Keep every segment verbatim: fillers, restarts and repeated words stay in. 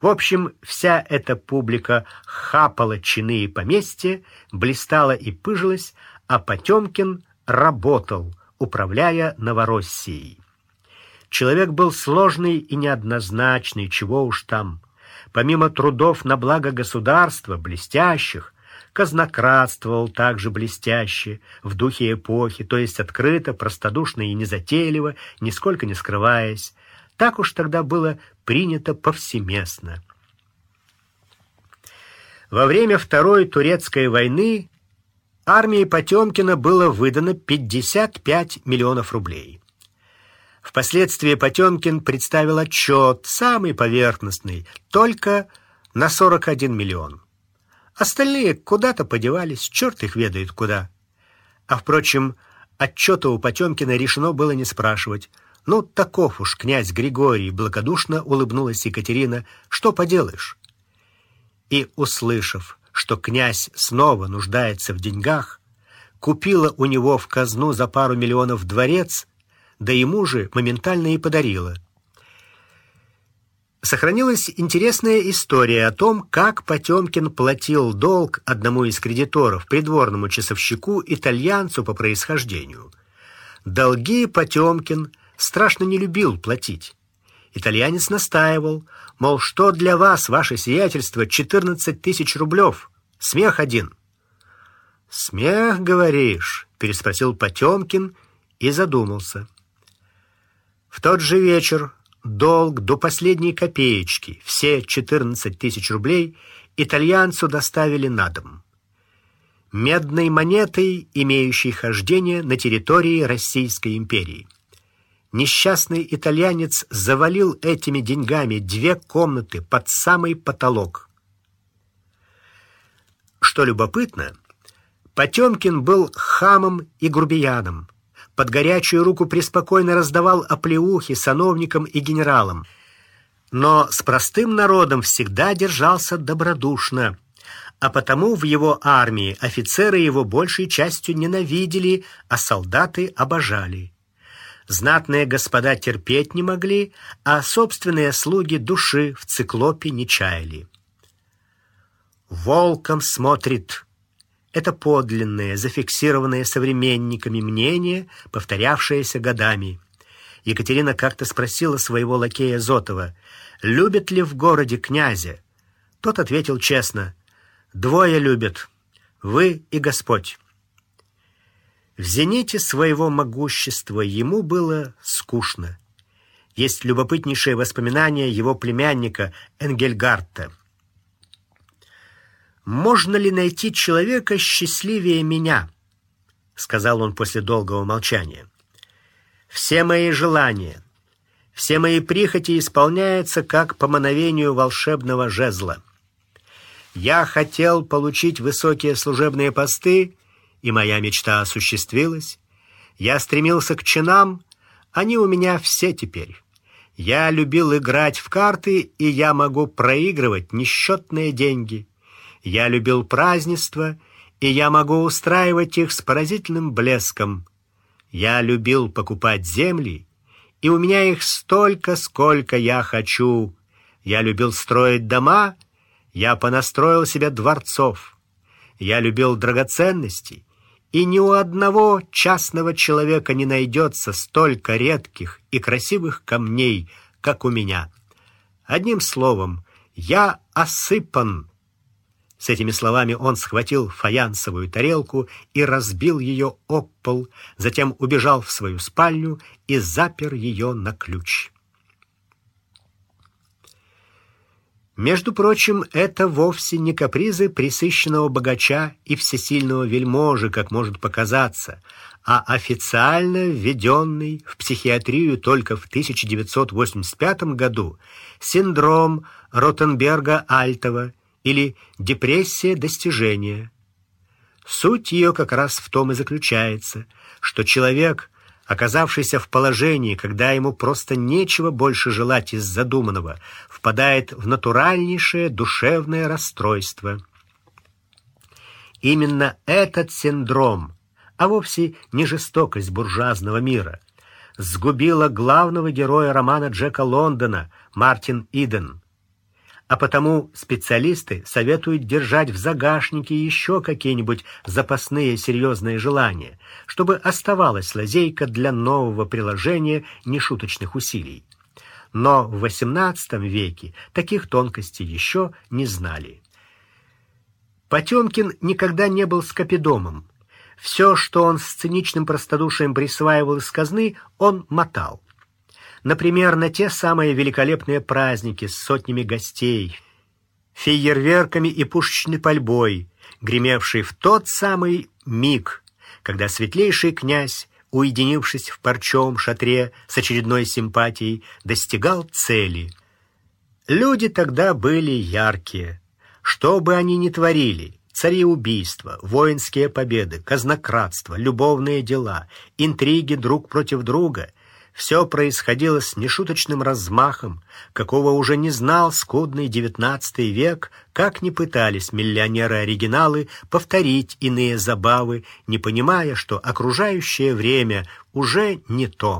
В общем, вся эта публика хапала чины и поместья, блистала и пыжилась, а Потемкин работал, управляя Новороссией. Человек был сложный и неоднозначный, чего уж там. Помимо трудов на благо государства, блестящих, казнократствовал также блестяще, в духе эпохи, то есть открыто, простодушно и незатейливо, нисколько не скрываясь. Так уж тогда было принято повсеместно. Во время Второй Турецкой войны армии Потемкина было выдано пятьдесят пять миллионов рублей. Впоследствии Потемкин представил отчет, самый поверхностный, только на сорок один миллион. Остальные куда-то подевались, черт их ведает куда. А, впрочем, отчета у Потемкина решено было не спрашивать. Ну, таков уж князь Григорий, благодушно улыбнулась Екатерина, что поделаешь. И, услышав, что князь снова нуждается в деньгах, купила у него в казну за пару миллионов дворец, да ему же моментально и подарила. Сохранилась интересная история о том, как Потемкин платил долг одному из кредиторов, придворному часовщику, итальянцу по происхождению. Долги Потемкин страшно не любил платить. Итальянец настаивал, мол, что для вас, ваше сиятельство, четырнадцать тысяч рублев? Смех один. «Смех, говоришь?» — переспросил Потемкин и задумался. В тот же вечер долг до последней копеечки, все четырнадцать тысяч рублей, итальянцу доставили на дом. Медной монетой, имеющей хождение на территории Российской империи. Несчастный итальянец завалил этими деньгами две комнаты под самый потолок. Что любопытно, Потемкин был хамом и грубияном. Под горячую руку преспокойно раздавал оплеухи сановникам и генералам. Но с простым народом всегда держался добродушно, а потому в его армии офицеры его большей частью ненавидели, а солдаты обожали. Знатные господа терпеть не могли, а собственные слуги души в циклопе не чаяли. «Волком смотрит». Это подлинное, зафиксированное современниками мнение, повторявшееся годами. Екатерина как-то спросила своего лакея Зотова, любят ли в городе князя. Тот ответил честно: «Двое любят, вы и Господь». В зените своего могущества ему было скучно. Есть любопытнейшее воспоминание его племянника Энгельгарта. «Можно ли найти человека счастливее меня?» — сказал он после долгого молчания. «Все мои желания, все мои прихоти исполняются как по мановению волшебного жезла. Я хотел получить высокие служебные посты, и моя мечта осуществилась. Я стремился к чинам, они у меня все теперь. Я любил играть в карты, и я могу проигрывать несчетные деньги. Я любил празднества, и я могу устраивать их с поразительным блеском. Я любил покупать земли, и у меня их столько, сколько я хочу. Я любил строить дома, я понастроил себе дворцов. Я любил драгоценности, и ни у одного частного человека не найдется столько редких и красивых камней, как у меня. Одним словом, я осыпан». С этими словами он схватил фаянсовую тарелку и разбил ее об пол, затем убежал в свою спальню и запер ее на ключ. Между прочим, это вовсе не капризы пресыщенного богача и всесильного вельможи, как может показаться, а официально введенный в психиатрию только в тысяча девятьсот восемьдесят пятом году синдром Ротенберга-Альтова или депрессия достижения. Суть ее как раз в том и заключается, что человек, оказавшийся в положении, когда ему просто нечего больше желать из задуманного, впадает в натуральнейшее душевное расстройство. Именно этот синдром, а вовсе не жестокость буржуазного мира, сгубила главного героя романа Джека Лондона, Мартин Иден. А потому специалисты советуют держать в загашнике еще какие-нибудь запасные серьезные желания, чтобы оставалась лазейка для нового приложения нешуточных усилий. Но в восемнадцатом веке таких тонкостей еще не знали. Потемкин никогда не был скопидомом. Все, что он с циничным простодушием присваивал из казны, он мотал. Например, на те самые великолепные праздники с сотнями гостей, фейерверками и пушечной пальбой, гремевшие в тот самый миг, когда светлейший князь, уединившись в парчевом шатре с очередной симпатией, достигал цели. Люди тогда были яркие. Что бы они ни творили, цареубийства, воинские победы, казнократство, любовные дела, интриги друг против друга — все происходило с нешуточным размахом, какого уже не знал скудный девятнадцатый век, как ни пытались миллионеры-оригиналы повторить иные забавы, не понимая, что окружающее время уже не то.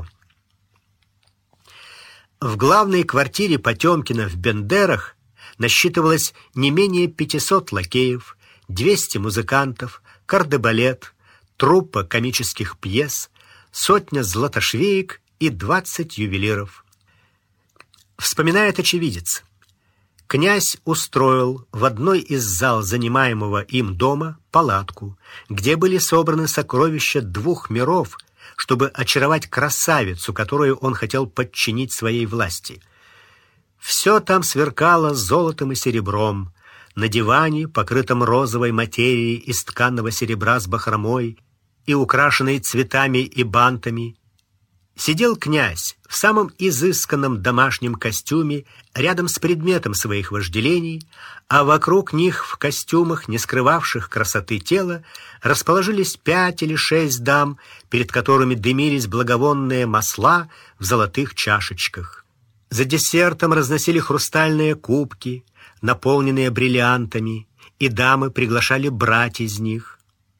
В главной квартире Потемкина в Бендерах насчитывалось не менее пятисот лакеев, двести музыкантов, кардебалет, труппа комических пьес, сотня златошвеек и двадцать ювелиров. Вспоминает очевидец. Князь устроил в одной из зал занимаемого им дома палатку, где были собраны сокровища двух миров, чтобы очаровать красавицу, которую он хотел подчинить своей власти. Все там сверкало золотом и серебром. На диване, покрытом розовой материей из тканого серебра с бахромой и украшенной цветами и бантами, сидел князь в самом изысканном домашнем костюме рядом с предметом своих вожделений, а вокруг них в костюмах, не скрывавших красоты тела, расположились пять или шесть дам, перед которыми дымились благовонные масла в золотых чашечках. За десертом разносили хрустальные кубки, наполненные бриллиантами, и дамы приглашали брать из них.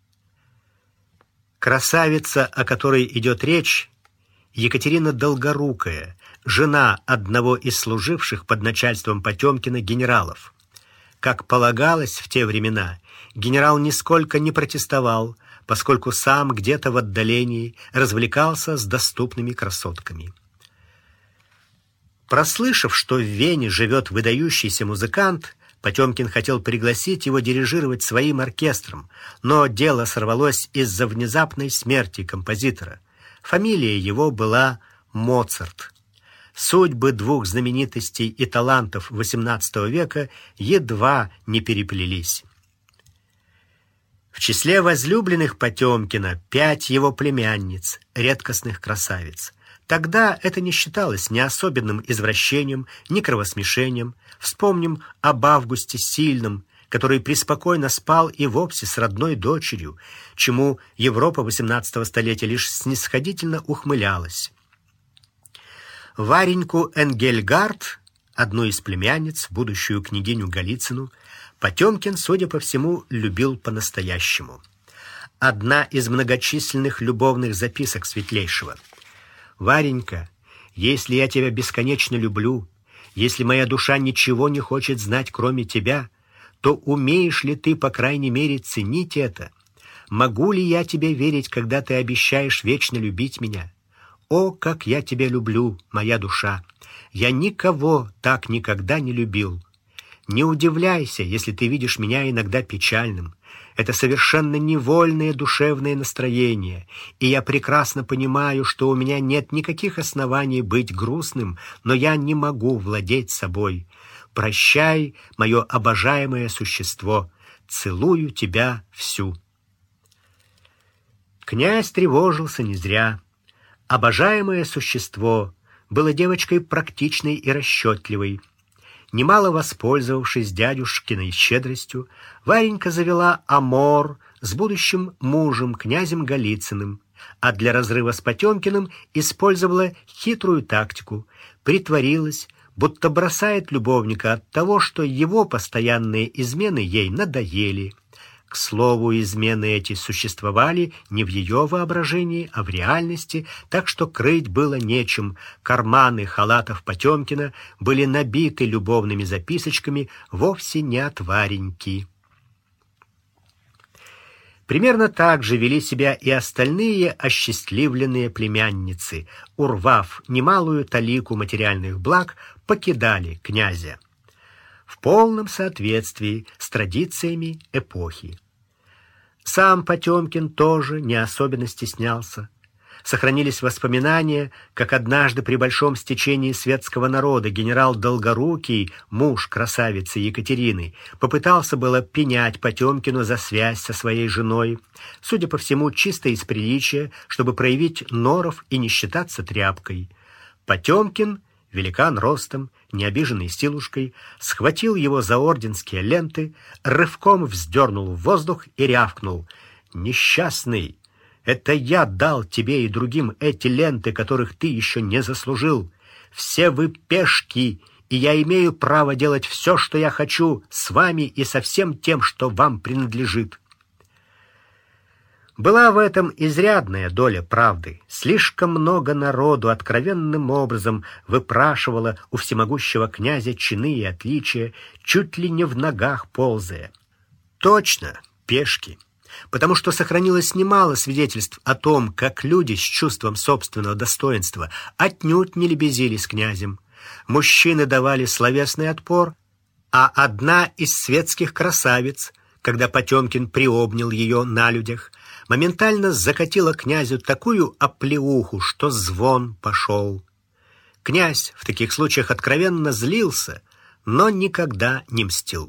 Красавица, о которой идет речь, Екатерина Долгорукая, жена одного из служивших под начальством Потемкина генералов. Как полагалось в те времена, генерал нисколько не протестовал, поскольку сам где-то в отдалении развлекался с доступными красотками. Прослышав, что в Вене живет выдающийся музыкант, Потемкин хотел пригласить его дирижировать своим оркестром, но дело сорвалось из-за внезапной смерти композитора. Фамилия его была Моцарт. Судьбы двух знаменитостей и талантов восемнадцатого века едва не переплелись. В числе возлюбленных Потемкина пять его племянниц, редкостных красавиц. Тогда это не считалось ни особенным извращением, ни кровосмешением. Вспомним об Августе Сильном, который преспокойно спал и вовсе с родной дочерью, чему Европа восемнадцатого столетия лишь снисходительно ухмылялась. Вареньку Энгельгард, одну из племянниц, будущую княгиню Голицыну, Потемкин, судя по всему, любил по-настоящему. Одна из многочисленных любовных записок Светлейшего. «Варенька, если я тебя бесконечно люблю, если моя душа ничего не хочет знать, кроме тебя, то умеешь ли ты, по крайней мере, ценить это? Могу ли я тебе верить, когда ты обещаешь вечно любить меня? О, как я тебя люблю, моя душа! Я никого так никогда не любил. Не удивляйся, если ты видишь меня иногда печальным. Это совершенно невольное душевное настроение, и я прекрасно понимаю, что у меня нет никаких оснований быть грустным, но я не могу владеть собой. Прощай, мое обожаемое существо, целую тебя всю». Князь тревожился не зря. Обожаемое существо было девочкой практичной и расчетливой. Немало воспользовавшись дядюшкиной щедростью, Варенька завела амор с будущим мужем, князем Голицыным, а для разрыва с Потемкиным использовала хитрую тактику, притворилась, будто бросает любовника от того, что его постоянные измены ей надоели. К слову, измены эти существовали не в ее воображении, а в реальности, так что крыть было нечем. Карманы халатов Потемкина были набиты любовными записочками вовсе не от Вареньки. Примерно так же вели себя и остальные осчастливленные племянницы, урвав немалую талику материальных благ, покидали князя в полном соответствии с традициями эпохи. Сам Потемкин тоже не особенно стеснялся. Сохранились воспоминания, как однажды при большом стечении светского народа генерал Долгорукий, муж красавицы Екатерины, попытался было пенять Потемкину за связь со своей женой, судя по всему, чисто из приличия, чтобы проявить норов и не считаться тряпкой. Потемкин, великан ростом, не обиженный силушкой, схватил его за орденские ленты, рывком вздернул в воздух и рявкнул: «Несчастный! Это я дал тебе и другим эти ленты, которых ты еще не заслужил. Все вы пешки, и я имею право делать все, что я хочу, с вами и со всем тем, что вам принадлежит». Была в этом изрядная доля правды. Слишком много народу откровенным образом выпрашивало у всемогущего князя чины и отличия, чуть ли не в ногах ползая. Точно, пешки. Потому что сохранилось немало свидетельств о том, как люди с чувством собственного достоинства отнюдь не лебезили с князем. Мужчины давали словесный отпор, а одна из светских красавиц, когда Потемкин приобнял ее на людях, моментально закатила князю такую оплеуху, что звон пошел. Князь в таких случаях откровенно злился, но никогда не мстил.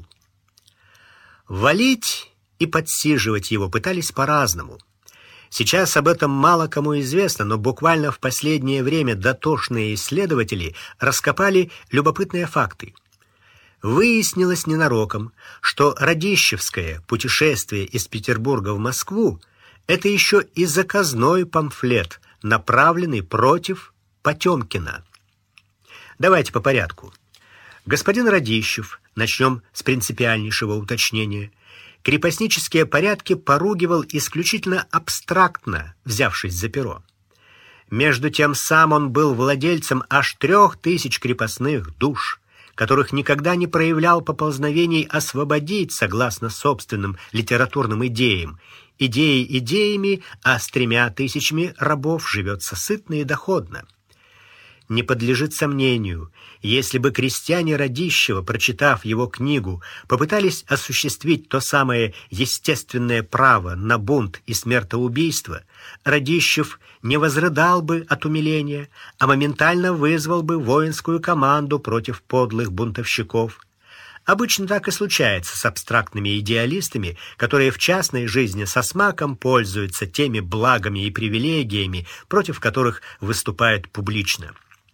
Валить и подсиживать его пытались по-разному. Сейчас об этом мало кому известно, но буквально в последнее время дотошные исследователи раскопали любопытные факты. Выяснилось ненароком, что Радищевское путешествие из Петербурга в Москву — это еще и заказной памфлет, направленный против Потемкина. Давайте по порядку. Господин Радищев, начнем с принципиальнейшего уточнения, крепостнические порядки поругивал исключительно абстрактно, взявшись за перо. Между тем сам он был владельцем аж трех тысяч крепостных душ, которых никогда не проявлял поползновений освободить согласно собственным литературным идеям. Идеи идеями, а с тремя тысячами рабов живется сытно и доходно. Не подлежит сомнению, если бы крестьяне Радищева, прочитав его книгу, попытались осуществить то самое естественное право на бунт и смертоубийство, Радищев не возрыдал бы от умиления, а моментально вызвал бы воинскую команду против подлых бунтовщиков. Обычно так и случается с абстрактными идеалистами, которые в частной жизни со смаком пользуются теми благами и привилегиями, против которых выступают публично.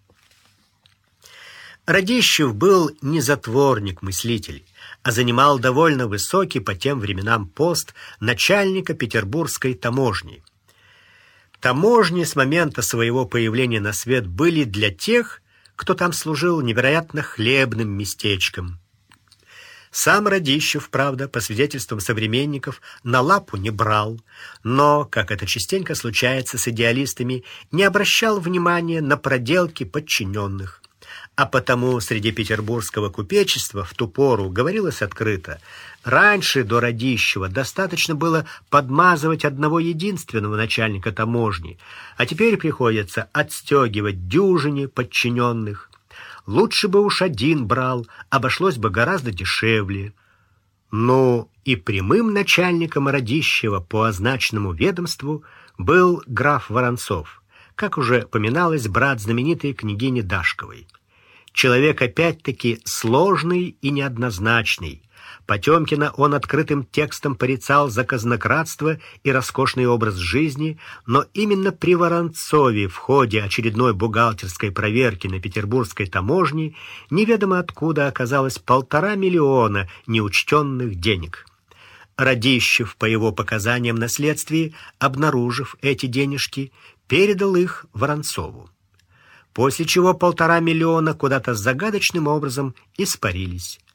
Радищев был не затворник-мыслитель, а занимал довольно высокий по тем временам пост начальника петербургской таможни. Таможни с момента своего появления на свет были для тех, кто там служил, невероятно хлебным местечком. Сам Радищев, правда, по свидетельствам современников, на лапу не брал, но, как это частенько случается с идеалистами, не обращал внимания на проделки подчиненных. А потому среди петербургского купечества в ту пору говорилось открыто: раньше до Радищева достаточно было подмазывать одного единственного начальника таможни, а теперь приходится отстегивать дюжине подчиненных. Лучше бы уж один брал, обошлось бы гораздо дешевле. Ну, и прямым начальником Радищева по означенному ведомству был граф Воронцов, как уже поминалось, брат знаменитой княгини Дашковой. Человек опять-таки сложный и неоднозначный. Потемкина он открытым текстом порицал за казнократство и роскошный образ жизни, но именно при Воронцове в ходе очередной бухгалтерской проверки на петербургской таможне неведомо откуда оказалось полтора миллиона неучтенных денег. Радищев, по его показаниям на следствии, обнаружив эти денежки, передал их Воронцову, после чего полтора миллиона куда-то загадочным образом испарились.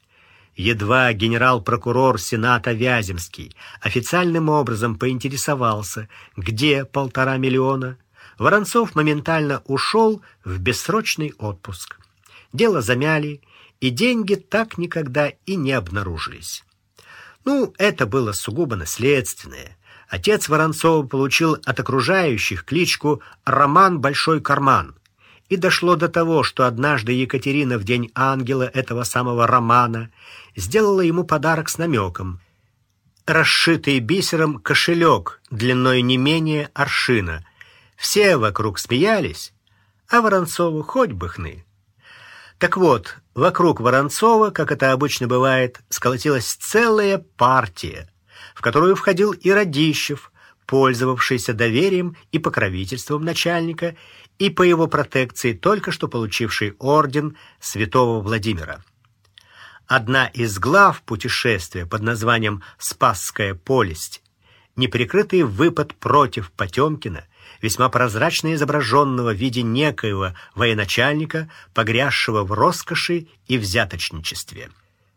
Едва генерал-прокурор Сената Вяземский официальным образом поинтересовался, где полтора миллиона, Воронцов моментально ушел в бессрочный отпуск. Дело замяли, и деньги так никогда и не обнаружились. Ну, это было сугубо наследственное. Отец Воронцова получил от окружающих кличку «Роман Большой Карман». И дошло до того, что однажды Екатерина в день ангела этого самого Романа сделала ему подарок с намеком. Расшитый бисером кошелек длиной не менее аршина. Все вокруг смеялись, а Воронцову хоть бы хны. Так вот, вокруг Воронцова, как это обычно бывает, сколотилась целая партия, в которую входил и Радищев, пользовавшийся доверием и покровительством начальника, и по его протекции только что получивший орден святого Владимира. Одна из глав путешествия под названием «Спасская повесть», неприкрытый выпад против Потемкина, весьма прозрачно изображенного в виде некоего военачальника, погрязшего в роскоши и взяточничестве.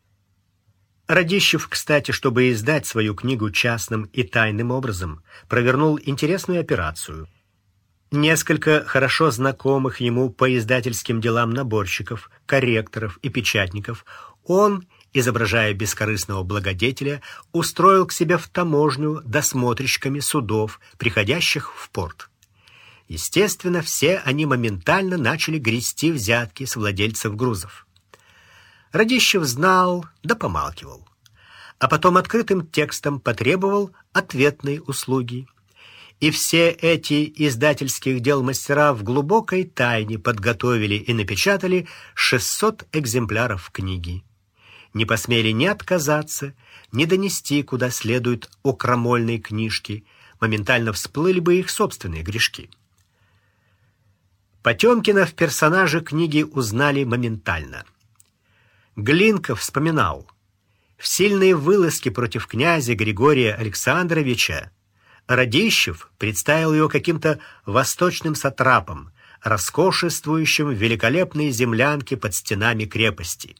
Радищев, кстати, чтобы издать свою книгу частным и тайным образом, провернул интересную операцию. Несколько хорошо знакомых ему по издательским делам наборщиков, корректоров и печатников он, изображая бескорыстного благодетеля, устроил к себе в таможню досмотрщиками судов, приходящих в порт. Естественно, все они моментально начали грести взятки с владельцев грузов. Радищев знал, да помалкивал. А потом открытым текстом потребовал ответной услуги. И все эти издательских дел мастера в глубокой тайне подготовили и напечатали шестьсот экземпляров книги. Не посмели ни отказаться, ни донести куда следует о крамольной книжке, моментально всплыли бы их собственные грешки. Потемкина в персонаже книги узнали моментально. Глинка вспоминал: в сильные вылазки против князя Григория Александровича Радищев представил его каким-то восточным сатрапом, роскошествующим в великолепной землянке под стенами крепости.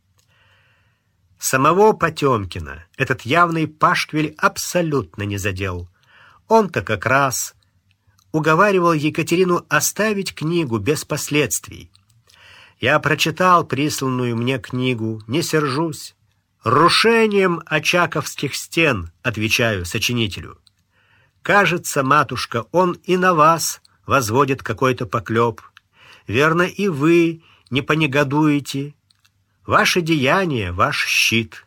Самого Потемкина этот явный пашквиль абсолютно не задел. Он-то как раз уговаривал Екатерину оставить книгу без последствий. Я прочитал присланную мне книгу, не сержусь. Рушением очаковских стен, отвечаю сочинителю. Кажется, матушка, он и на вас возводит какой-то поклеп. Верно, и вы не понегодуете. Ваше деяние — ваш щит.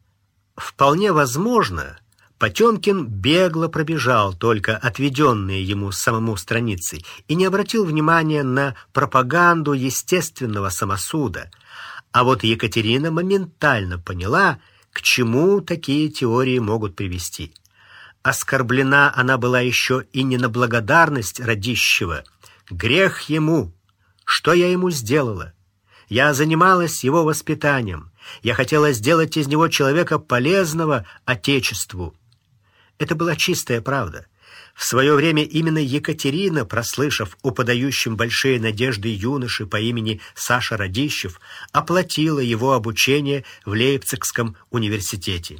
Вполне возможно, Потемкин бегло пробежал только отведенные ему самому страницы и не обратил внимания на пропаганду естественного самосуда. А вот Екатерина моментально поняла, к чему такие теории могут привести. Оскорблена она была еще и не на благодарность Радищева. Грех ему! Что я ему сделала? Я занималась его воспитанием. Я хотела сделать из него человека полезного Отечеству. Это была чистая правда. В свое время именно Екатерина, прослышав о подающем большие надежды юноше по имени Саша Радищев, оплатила его обучение в Лейпцигском университете.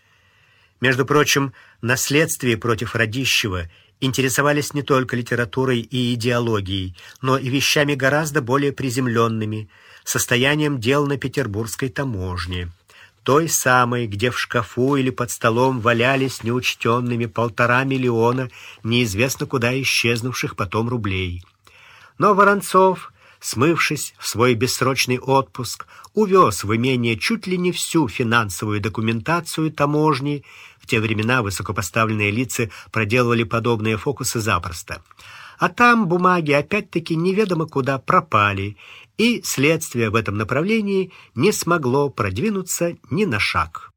Между прочим, на следствии против Радищева интересовались не только литературой и идеологией, но и вещами гораздо более приземленными, состоянием дел на петербургской таможне, той самой, где в шкафу или под столом валялись неучтенными полтора миллиона неизвестно куда исчезнувших потом рублей. Но Воронцов, смывшись в свой бессрочный отпуск, увез в имение чуть ли не всю финансовую документацию таможни. В те времена высокопоставленные лица проделывали подобные фокусы запросто. А там бумаги опять-таки неведомо куда пропали, и следствие в этом направлении не смогло продвинуться ни на шаг.